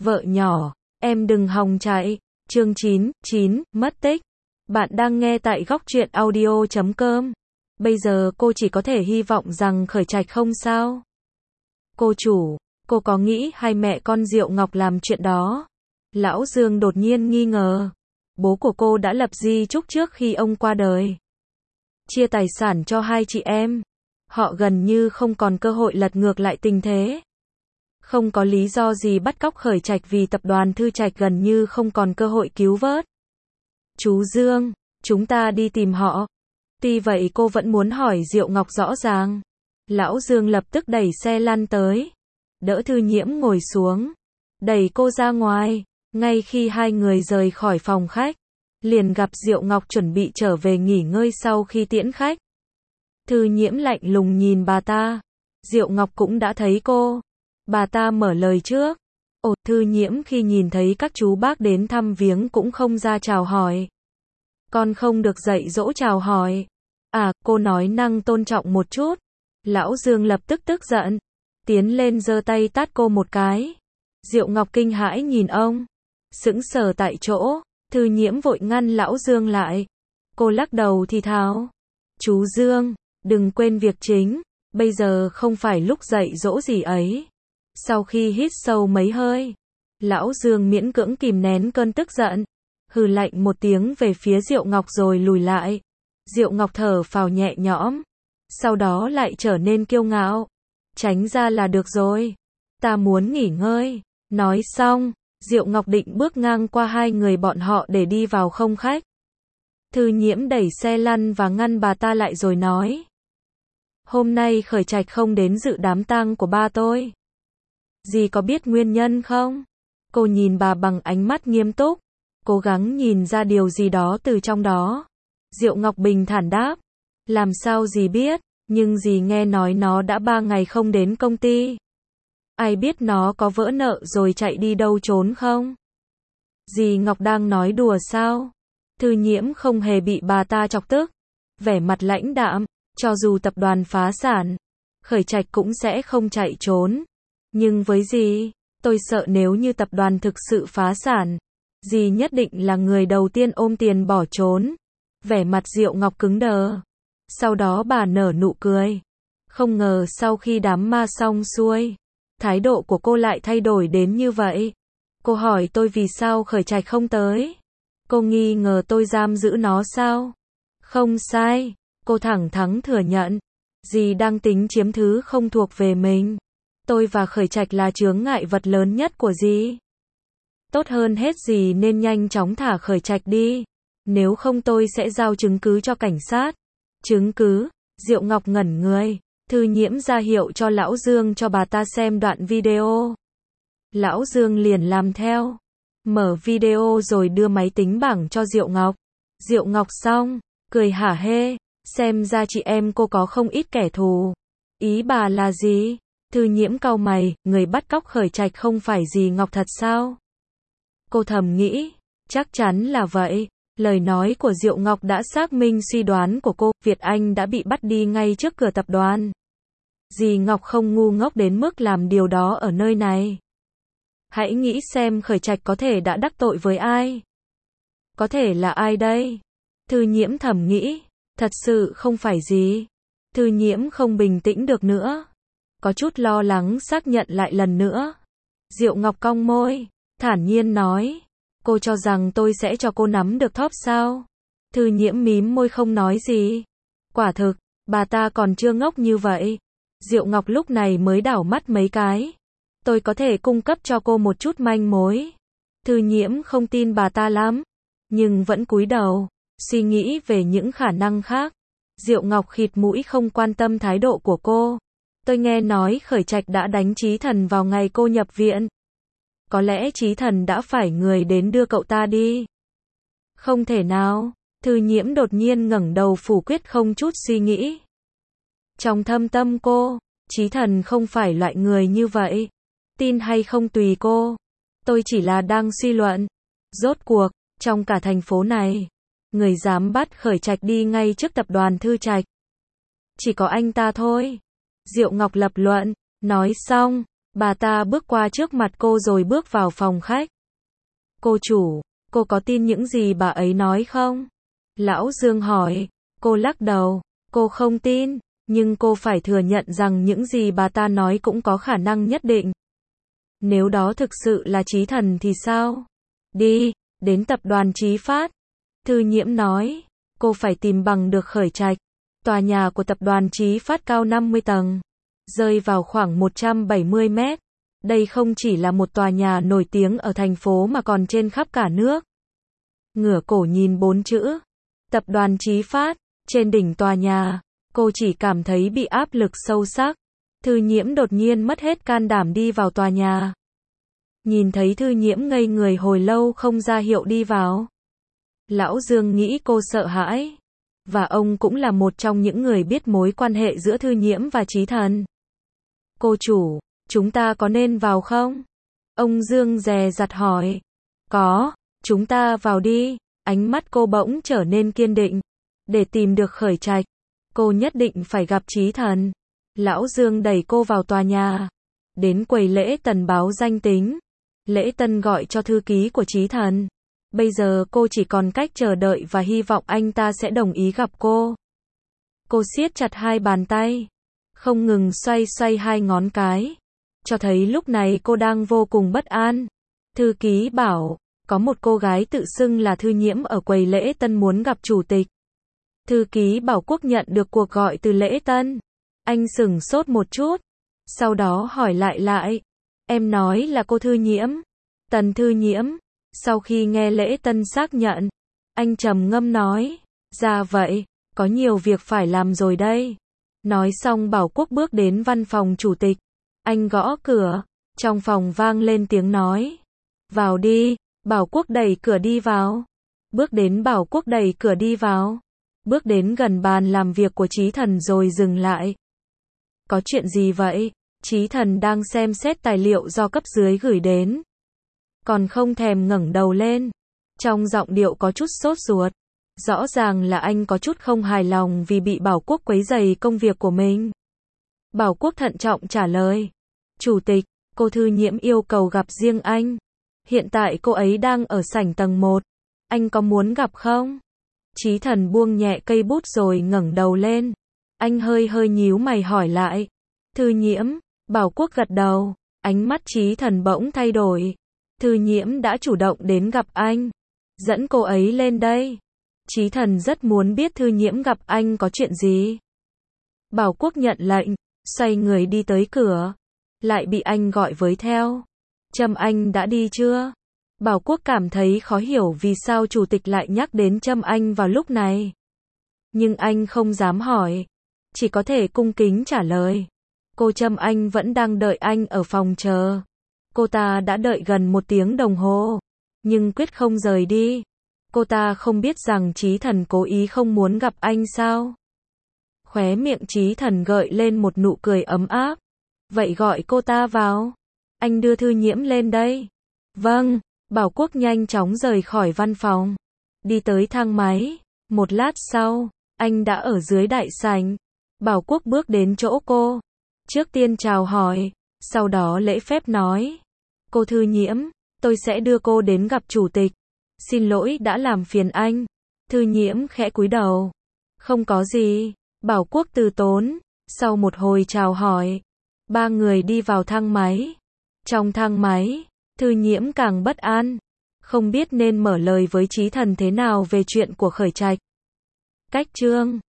Vợ nhỏ, em đừng hòng chạy. Chương 9, mất tích. Bạn đang nghe tại góc truyện audio.com. Bây giờ cô chỉ có thể hy vọng rằng Khởi Trạch không sao. Cô chủ, cô có nghĩ hai mẹ con Diệu Ngọc làm chuyện đó? Lão Dương đột nhiên nghi ngờ. Bố của cô đã lập di chúc trước khi ông qua đời. Chia tài sản cho hai chị em. Họ gần như không còn cơ hội lật ngược lại tình thế. Không có lý do gì bắt cóc Khởi Trạch vì tập đoàn Thư Trạch gần như không còn cơ hội cứu vớt. Chú Dương, chúng ta đi tìm họ. Tuy vậy cô vẫn muốn hỏi Diệu Ngọc rõ ràng. Lão Dương lập tức đẩy xe lăn tới. Đỡ Thư Nhiễm ngồi xuống. Đẩy cô ra ngoài. Ngay khi hai người rời khỏi phòng khách, liền gặp Diệu Ngọc chuẩn bị trở về nghỉ ngơi sau khi tiễn khách. Thư Nhiễm lạnh lùng nhìn bà ta. Diệu Ngọc cũng đã thấy cô. Bà ta mở lời trước. Ồ, Thư Nhiễm khi nhìn thấy các chú bác đến thăm viếng cũng không ra chào hỏi. Con không được dạy dỗ chào hỏi. À, cô nói năng tôn trọng một chút. Lão Dương lập tức tức giận. Tiến lên giơ tay tát cô một cái. Diệu Ngọc kinh hãi nhìn ông. Sững sờ tại chỗ. Thư Nhiễm vội ngăn Lão Dương lại. Cô lắc đầu thì thào. Chú Dương, đừng quên việc chính. Bây giờ không phải lúc dạy dỗ gì ấy. Sau khi hít sâu mấy hơi, Lão Dương miễn cưỡng kìm nén cơn tức giận, hừ lạnh một tiếng về phía Diệu Ngọc rồi lùi lại. Diệu Ngọc thở phào nhẹ nhõm, sau đó lại trở nên kiêu ngạo. Tránh ra là được rồi, ta muốn nghỉ ngơi. Nói xong, Diệu Ngọc định bước ngang qua hai người bọn họ để đi vào không khách. Thư Nhiễm đẩy xe lăn và ngăn bà ta lại rồi nói. Hôm nay Khởi Trạch không đến dự đám tang của ba tôi. Dì có biết nguyên nhân không? Cô nhìn bà bằng ánh mắt nghiêm túc, cố gắng nhìn ra điều gì đó từ trong đó. Diệu Ngọc bình thản đáp. Làm sao dì biết, nhưng dì nghe nói nó đã 3 ngày không đến công ty. Ai biết nó có vỡ nợ rồi chạy đi đâu trốn không? Dì Ngọc đang nói đùa sao? Thư Nhiễm không hề bị bà ta chọc tức. Vẻ mặt lãnh đạm, cho dù tập đoàn phá sản, Khởi Trạch cũng sẽ không chạy trốn. Nhưng với dì, tôi sợ nếu như tập đoàn thực sự phá sản, dì nhất định là người đầu tiên ôm tiền bỏ trốn. Vẻ mặt Diệu Ngọc cứng đờ. Sau đó bà nở nụ cười. Không ngờ sau khi đám ma xong xuôi, thái độ của cô lại thay đổi đến như vậy. Cô hỏi tôi vì sao Khởi Trạch không tới. Cô nghi ngờ tôi giam giữ nó sao? Không sai, cô thẳng thắn thừa nhận. Dì đang tính chiếm thứ không thuộc về mình. Tôi và Khởi Trạch là chướng ngại vật lớn nhất của dì. Tốt hơn hết dì nên nhanh chóng thả Khởi Trạch đi. Nếu không tôi sẽ giao chứng cứ cho cảnh sát. Chứng cứ? Diệu Ngọc ngẩn người. Thư Nhiễm ra hiệu cho Lão Dương cho bà ta xem đoạn video. Lão Dương liền làm theo. Mở video rồi đưa máy tính bảng cho Diệu Ngọc. Diệu Ngọc xong, cười hả hê. Xem ra chị em cô có không ít kẻ thù. Ý bà là gì? Thư Nhiễm cau mày, người bắt cóc Khởi Trạch không phải dì Ngọc thật sao? Cô thầm nghĩ, chắc chắn là vậy. Lời nói của Diệu Ngọc đã xác minh suy đoán của cô, Việt Anh đã bị bắt đi ngay trước cửa tập đoàn. Dì Ngọc không ngu ngốc đến mức làm điều đó ở nơi này. Hãy nghĩ xem Khởi Trạch có thể đã đắc tội với ai. Có thể là ai đây? Thư Nhiễm thầm nghĩ, thật sự không phải gì. Thư Nhiễm không bình tĩnh được nữa. Có chút lo lắng xác nhận lại lần nữa. Diệu Ngọc cong môi, thản nhiên nói. Cô cho rằng tôi sẽ cho cô nắm được thóp sao? Thư Nhiễm mím môi không nói gì. Quả thực, bà ta còn chưa ngốc như vậy. Diệu Ngọc lúc này mới đảo mắt mấy cái. Tôi có thể cung cấp cho cô một chút manh mối. Thư Nhiễm không tin bà ta lắm, nhưng vẫn cúi đầu, suy nghĩ về những khả năng khác. Diệu Ngọc khịt mũi không quan tâm thái độ của cô. Tôi nghe nói Khởi Trạch đã đánh Chí Thần vào ngày cô nhập viện. Có lẽ Chí Thần đã phải người đến đưa cậu ta đi. Không thể nào. Thư Nhiễm đột nhiên ngẩng đầu phủ quyết không chút suy nghĩ. Trong thâm tâm cô, Chí Thần không phải loại người như vậy. Tin hay không tùy cô. Tôi chỉ là đang suy luận. Rốt cuộc, trong cả thành phố này, người dám bắt Khởi Trạch đi ngay trước tập đoàn Thư Trạch. Chỉ có anh ta thôi. Diệu Ngọc lập luận. Nói xong, Bà ta bước qua trước mặt cô rồi bước vào phòng khách. Cô chủ, cô có tin những gì bà ấy nói không? Lão Dương hỏi. Cô lắc đầu. Cô không tin, nhưng cô phải thừa nhận rằng những gì bà ta nói cũng có khả năng nhất định. Nếu đó thực sự là Chí Thần thì sao? Đi, đến tập đoàn Chí Phát. Thư Nhiễm nói. Cô phải tìm bằng được Khởi Trạch. Tòa nhà của tập đoàn Chí Phát cao 50 tầng. Rơi vào khoảng 170 mét. Đây không chỉ là một tòa nhà nổi tiếng ở thành phố mà còn trên khắp cả nước. Ngửa cổ nhìn 4 chữ. Tập đoàn Chí Phát. Trên đỉnh tòa nhà, cô chỉ cảm thấy bị áp lực sâu sắc. Thư Nhiễm đột nhiên mất hết can đảm đi vào tòa nhà. Nhìn thấy Thư Nhiễm ngây người hồi lâu không ra hiệu đi vào. Lão Dương nghĩ cô sợ hãi. Và ông cũng là một trong những người biết mối quan hệ giữa Thư Nhiễm và Chí Thần. Cô chủ, chúng ta có nên vào không? Ông Dương dè dặt hỏi. Có, chúng ta vào đi. Ánh mắt cô bỗng trở nên kiên định. Để tìm được Khởi Trạch, cô nhất định phải gặp Chí Thần. Lão Dương đẩy cô vào tòa nhà. Đến quầy lễ tân báo danh tính. Lễ tân gọi cho thư ký của Chí Thần. Bây giờ cô chỉ còn cách chờ đợi và hy vọng anh ta sẽ đồng ý gặp cô. Cô siết chặt hai bàn tay, không ngừng xoay xoay hai ngón cái, cho thấy lúc này cô đang vô cùng bất an. Thư ký bảo, có một cô gái tự xưng là Thư Nhiễm ở quầy lễ tân muốn gặp chủ tịch. Thư ký Bảo Quốc nhận được cuộc gọi từ lễ tân. Anh sửng sốt một chút, sau đó hỏi lại. Em nói là cô Thư Nhiễm. Tần Thư Nhiễm. Sau khi nghe lễ tân xác nhận, anh trầm ngâm nói, ra vậy, có nhiều việc phải làm rồi đây. Nói xong Bảo Quốc bước đến văn phòng chủ tịch. Anh gõ cửa, trong phòng vang lên tiếng nói. Vào đi. Bảo Quốc đẩy cửa đi vào. Bước đến Bảo Quốc đẩy cửa đi vào. Bước đến gần bàn làm việc của Chí Thần rồi dừng lại. Có chuyện gì vậy? Chí Thần đang xem xét tài liệu do cấp dưới gửi đến. Còn không thèm ngẩng đầu lên. Trong giọng điệu có chút sốt ruột. Rõ ràng là anh có chút không hài lòng vì bị Bảo Quốc quấy rầy công việc của mình. Bảo Quốc thận trọng trả lời. Chủ tịch, cô Thư Nhiễm yêu cầu gặp riêng anh. Hiện tại cô ấy đang ở sảnh tầng 1. Anh có muốn gặp không? Chí Thần buông nhẹ cây bút rồi ngẩng đầu lên. Anh hơi nhíu mày hỏi lại. Thư Nhiễm. Bảo Quốc gật đầu. Ánh mắt Chí Thần bỗng thay đổi. Thư Nhiễm đã chủ động đến gặp anh. Dẫn cô ấy lên đây. Chí Thần rất muốn biết Thư Nhiễm gặp anh có chuyện gì. Bảo Quốc nhận lệnh, xoay người đi tới cửa. Lại bị anh gọi với theo. Trâm Anh đã đi chưa? Bảo Quốc cảm thấy khó hiểu vì sao chủ tịch lại nhắc đến Trâm Anh vào lúc này. Nhưng anh không dám hỏi. Chỉ có thể cung kính trả lời. Cô Trâm Anh vẫn đang đợi anh ở phòng chờ. Cô ta đã đợi gần 1 tiếng đồng hồ. Nhưng quyết không rời đi. Cô ta không biết rằng Chí Thần cố ý không muốn gặp anh sao? Khóe miệng Chí Thần gợi lên một nụ cười ấm áp. Vậy gọi cô ta vào. Anh đưa Thư Nhiễm lên đây. Vâng. Bảo Quốc nhanh chóng rời khỏi văn phòng. Đi tới thang máy. Một lát sau, anh đã ở dưới đại sảnh. Bảo Quốc bước đến chỗ cô. Trước tiên chào hỏi. Sau đó lễ phép nói. Cô Thư Nhiễm, tôi sẽ đưa cô đến gặp chủ tịch. Xin lỗi đã làm phiền anh. Thư Nhiễm khẽ cúi đầu. Không có gì. Bảo Quốc từ tốn. Sau một hồi chào hỏi, 3 người đi vào thang máy. Trong thang máy, Thư Nhiễm càng bất an. Không biết nên mở lời với Chí Thần thế nào về chuyện của Khởi Trạch. Cách chương